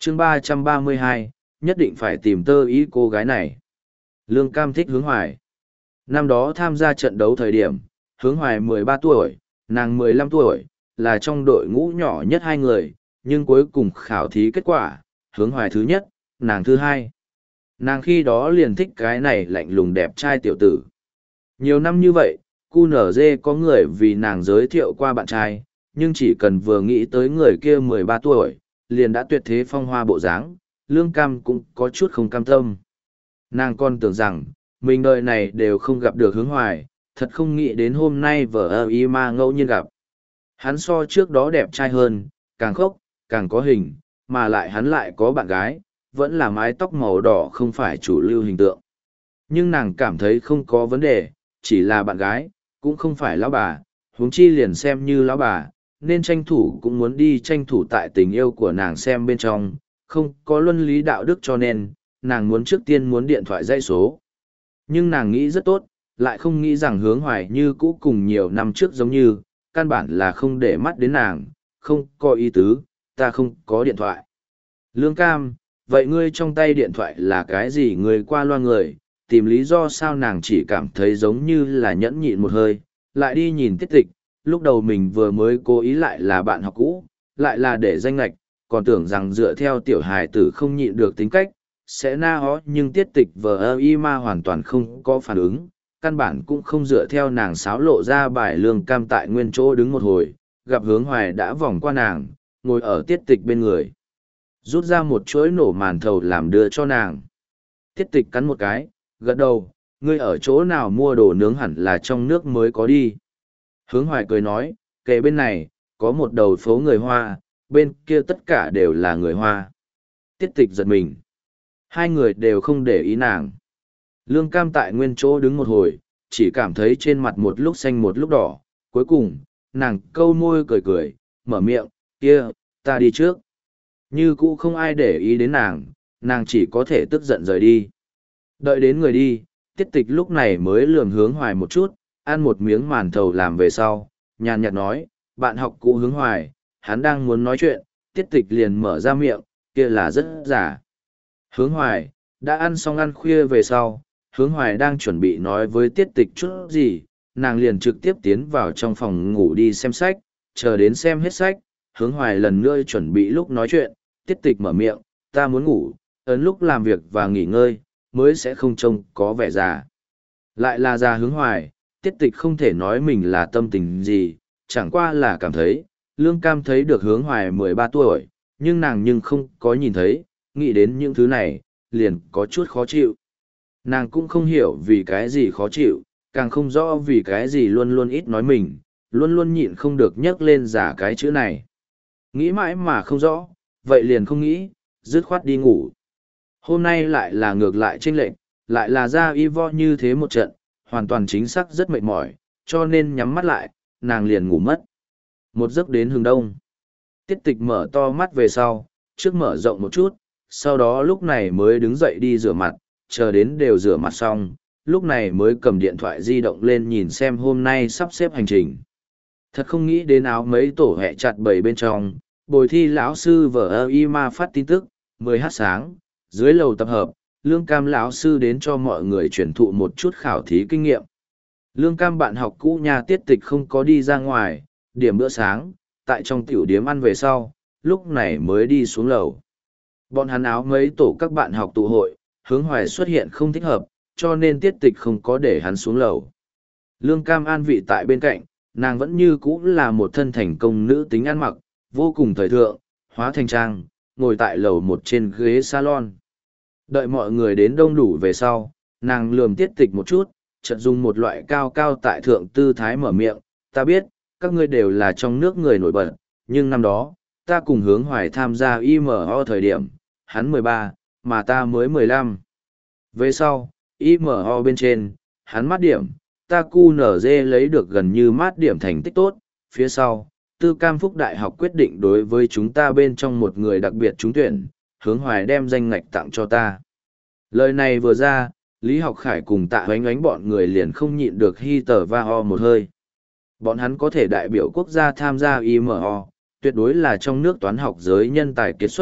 chương 332, nhất định phải tìm tơ ý cô gái này. Lương Cam thích Hướng Hoài. Năm đó tham gia trận đấu thời điểm, Hướng Hoài 13 tuổi, nàng 15 tuổi, là trong đội ngũ nhỏ nhất hai người, nhưng cuối cùng khảo thí kết quả, Hướng Hoài thứ nhất, nàng thứ hai. Nàng khi đó liền thích cái này lạnh lùng đẹp trai tiểu tử. Nhiều năm như vậy, QNZ có người vì nàng giới thiệu qua bạn trai, nhưng chỉ cần vừa nghĩ tới người kia 13 tuổi, liền đã tuyệt thế phong hoa bộ dáng, Lương Cam cũng có chút không cam tâm. Nàng còn tưởng rằng, mình đời này đều không gặp được Hướng Hoài, thật không nghĩ đến hôm nay vợ y ma ngẫu nhiên gặp. Hắn so trước đó đẹp trai hơn, càng khốc, càng có hình, mà lại hắn lại có bạn gái, vẫn là mái tóc màu đỏ không phải chủ lưu hình tượng. Nhưng nàng cảm thấy không có vấn đề, chỉ là bạn gái, cũng không phải lão bà, huống chi liền xem như lão bà, nên tranh thủ cũng muốn đi tranh thủ tại tình yêu của nàng xem bên trong, không có luân lý đạo đức cho nên, nàng muốn trước tiên muốn điện thoại dãy số. Nhưng nàng nghĩ rất tốt, lại không nghĩ rằng Hướng Hoài như cũ cùng nhiều năm trước giống như, căn bản là không để mắt đến nàng, không có ý tứ, ta không có điện thoại. Lương Cam, vậy ngươi trong tay điện thoại là cái gì? Ngươi qua loa người, tìm lý do sao? Nàng chỉ cảm thấy giống như là nhẫn nhịn một hơi, lại đi nhìn tiết tịch, lúc đầu mình vừa mới cố ý lại là bạn học cũ, lại là để danh lạch, còn tưởng rằng dựa theo tiểu hài tử không nhịn được tính cách, sẽ na hó, nhưng tiết tịch vờ y ma hoàn toàn không có phản ứng, căn bản cũng không dựa theo nàng sáo lộ ra bài. Lương Cam tại nguyên chỗ đứng một hồi, gặp Hướng Hoài đã vòng qua nàng, ngồi ở tiết tịch bên người, rút ra một chuỗi nổ màn thầu làm đưa cho nàng. Tiết tịch cắn một cái, gật đầu, ngươi ở chỗ nào mua đồ nướng? Hẳn là trong nước mới có đi. Hướng Hoài cười nói, kề bên này, có một đầu phố người Hoa, bên kia tất cả đều là người Hoa. Tiết tịch giật mình. Hai người đều không để ý nàng. Lương Cam tại nguyên chỗ đứng một hồi, chỉ cảm thấy trên mặt một lúc xanh một lúc đỏ. Cuối cùng, nàng câu môi cười cười, mở miệng, kia, ta đi trước. Như cũ không ai để ý đến nàng, nàng chỉ có thể tức giận rời đi. Đợi đến người đi, tiết tịch lúc này mới lườm Hướng Hoài một chút, ăn một miếng màn thầu làm về sau, nhàn nhạt nói, bạn học cũ Hướng Hoài, hắn đang muốn nói chuyện, tiết tịch liền mở ra miệng, kia là rất giả. Hướng Hoài, đã ăn xong ăn khuya về sau, Hướng Hoài đang chuẩn bị nói với tiết tịch chút gì, nàng liền trực tiếp tiến vào trong phòng ngủ đi xem sách, chờ đến xem hết sách, Hướng Hoài lần nữa chuẩn bị lúc nói chuyện, tiết tịch mở miệng, ta muốn ngủ, ấn lúc làm việc và nghỉ ngơi, mới sẽ không trông có vẻ già. Lại là già Hướng Hoài, tiết tịch không thể nói mình là tâm tình gì, chẳng qua là cảm thấy, Lương Cam thấy được Hướng Hoài 13 tuổi, nhưng nàng nhưng không có nhìn thấy, nghĩ đến những thứ này, liền có chút khó chịu. Nàng cũng không hiểu vì cái gì khó chịu, càng không rõ vì cái gì luôn luôn ít nói mình, luôn luôn nhịn không được nhắc lên giả cái chữ này. Nghĩ mãi mà không rõ, vậy liền không nghĩ, dứt khoát đi ngủ. Hôm nay lại là ngược lại chênh lệch, lại là ra y vo như thế một trận, hoàn toàn chính xác rất mệt mỏi, cho nên nhắm mắt lại, nàng liền ngủ mất. Một giấc đến hừng đông. Tiết tịch mở to mắt về sau, trước mở rộng một chút, sau đó lúc này mới đứng dậy đi rửa mặt, chờ đến đều rửa mặt xong, lúc này mới cầm điện thoại di động lên nhìn xem hôm nay sắp xếp hành trình. Thật không nghĩ đến áo mấy tổ hẹ chặt bầy bên trong, bồi thi lão sư vở y ma phát tin tức, 10h sáng, dưới lầu tập hợp, Lương Cam lão sư đến cho mọi người truyền thụ một chút khảo thí kinh nghiệm. Lương Cam bạn học cũ nhà tiết tịch không có đi ra ngoài, điểm bữa sáng, tại trong tiểu điếm ăn về sau, lúc này mới đi xuống lầu. Bọn hắn áo mấy tổ các bạn học tụ hội, Hướng Hoài xuất hiện không thích hợp, cho nên tiết tịch không có để hắn xuống lầu. Lương Cam an vị tại bên cạnh, nàng vẫn như cũ là một thân thành công nữ tính ăn mặc, vô cùng thời thượng, hóa thành trang, ngồi tại lầu một trên ghế salon. Đợi mọi người đến đông đủ về sau, nàng lườm tiết tịch một chút, chợt dùng một loại cao cao tại thượng tư thái mở miệng, ta biết, các ngươi đều là trong nước người nổi bật, nhưng năm đó, ta cùng Hướng Hoài tham gia IMO thời điểm, hắn 13, mà ta mới 15. Về sau, IMO bên trên, hắn mát điểm, ta QNZ lấy được gần như mát điểm thành tích tốt, phía sau, Tư Cam Phúc Đại học quyết định đối với chúng ta bên trong một người đặc biệt trúng tuyển, Hướng Hoài đem danh ngạch tặng cho ta. Lời này vừa ra, Lý Học Khải cùng Tạ Hoánh Ánh bọn người liền không nhịn được hi tờ va ho một hơi. Bọn hắn có thể đại biểu quốc gia tham gia IMO, tuyệt đối là trong nước toán học giới nhân tài kiệt xuất,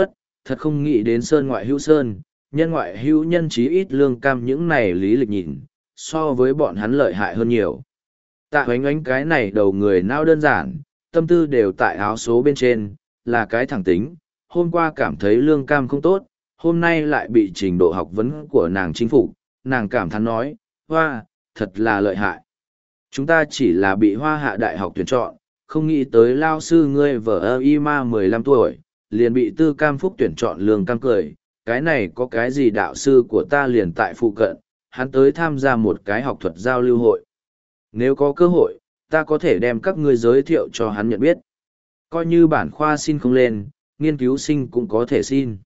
thật không nghĩ đến sơn ngoại hữu sơn, nhân ngoại hữu nhân, chí ít Lương Cam những này lý lịch nhìn, so với bọn hắn lợi hại hơn nhiều. Tạ Hoánh Oánh cái này đầu người não đơn giản, tâm tư đều tại áo số bên trên, là cái thẳng tính, hôm qua cảm thấy Lương Cam không tốt, hôm nay lại bị trình độ học vấn của nàng chinh phục, nàng cảm thán nói, hoa, thật là lợi hại. Chúng ta chỉ là bị Hoa Hạ Đại học tuyển chọn, không nghĩ tới lao sư ngươi vợ y ma 15 tuổi, liền bị Tư Cam Phúc tuyển chọn. Lương Cam cười, cái này có cái gì, đạo sư của ta liền tại phụ cận, hắn tới tham gia một cái học thuật giao lưu hội. Nếu có cơ hội, ta có thể đem các ngươi giới thiệu cho hắn nhận biết. Coi như bản khoa xin không lên, nghiên cứu sinh cũng có thể xin.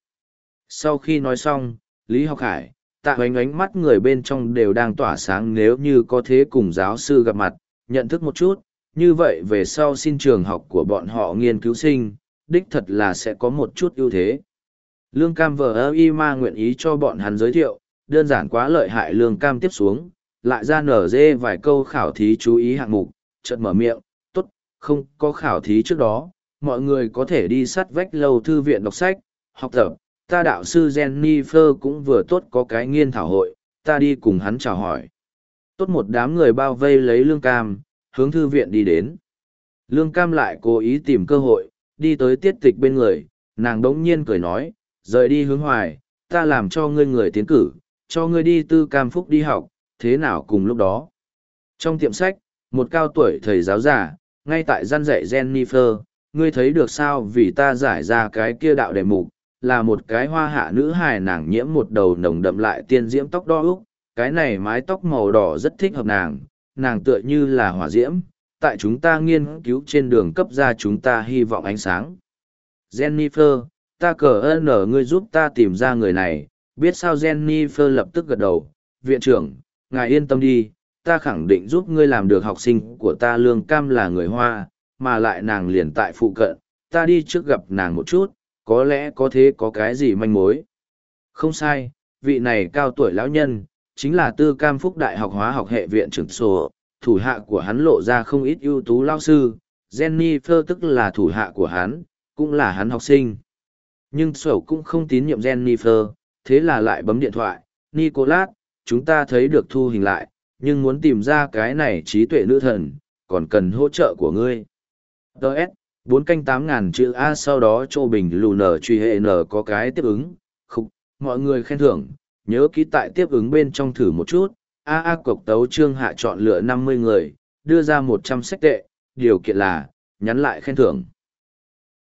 Sau khi nói xong, Lý Học Hải, Tạ Hoánh Oánh mắt người bên trong đều đang tỏa sáng, nếu như có thế cùng giáo sư gặp mặt, nhận thức một chút, như vậy về sau xin trường học của bọn họ nghiên cứu sinh, đích thật là sẽ có một chút ưu thế. Lương Cam vờ y ma nguyện ý cho bọn hắn giới thiệu, đơn giản quá lợi hại. Lương Cam tiếp xuống, lại ra nở dê vài câu khảo thí chú ý hạng mục, chợt mở miệng, tốt, không có khảo thí trước đó, mọi người có thể đi sát vách lầu thư viện đọc sách, học tập. Ta đạo sư Jennifer cũng vừa tốt có cái nghiên thảo hội, ta đi cùng hắn chào hỏi. Tốt, một đám người bao vây lấy Lương Cam, hướng thư viện đi đến. Lương Cam lại cố ý tìm cơ hội, đi tới Tiết Tịch bên người, nàng đống nhiên cười nói, rời đi Hướng Hoài, ta làm cho ngươi người tiến cử, cho ngươi đi Tư Cam Phúc đi học, thế nào cùng lúc đó. Trong tiệm sách, một cao tuổi thầy giáo giả, ngay tại gian dạy Jennifer, ngươi thấy được sao, vì ta giải ra cái kia đạo đề mục, là một cái Hoa Hạ nữ hài, nàng nhiễm một đầu nồng đậm lại tiên diễm tóc đỏ úc, cái này mái tóc màu đỏ rất thích hợp nàng, nàng tựa như là hỏa diễm, tại chúng ta nghiên cứu trên đường cấp ra chúng ta hy vọng ánh sáng. Jennifer, ta cờ ơn ngươi giúp ta tìm ra người này, biết sao. Jennifer lập tức gật đầu, viện trưởng, ngài yên tâm đi, ta khẳng định giúp ngươi làm được. Học sinh của ta Lương Cam là người Hoa, mà lại nàng liền tại phụ cận, ta đi trước gặp nàng một chút, có lẽ có thế có cái gì manh mối. Không sai, vị này cao tuổi lão nhân, chính là Tư Cam Phúc Đại học Hóa học hệ viện trưởng sổ, thủ hạ của hắn lộ ra không ít ưu tú lao sư, Jennifer tức là thủ hạ của hắn, cũng là hắn học sinh. Nhưng sổ cũng không tín nhiệm Jennifer, thế là lại bấm điện thoại, Nicholas, chúng ta thấy được thu hình lại, nhưng muốn tìm ra cái này trí tuệ nữ thần, còn cần hỗ trợ của ngươi. Đợt, 4 canh 8.000 chữ A, sau đó Châu Bình lù nở truy hệ nở có cái tiếp ứng, khúc, mọi người khen thưởng, nhớ ký tại tiếp ứng bên trong thử một chút, A cộc tấu trương hạ chọn lựa 50 người, đưa ra 100 sách tệ, điều kiện là, nhắn lại khen thưởng.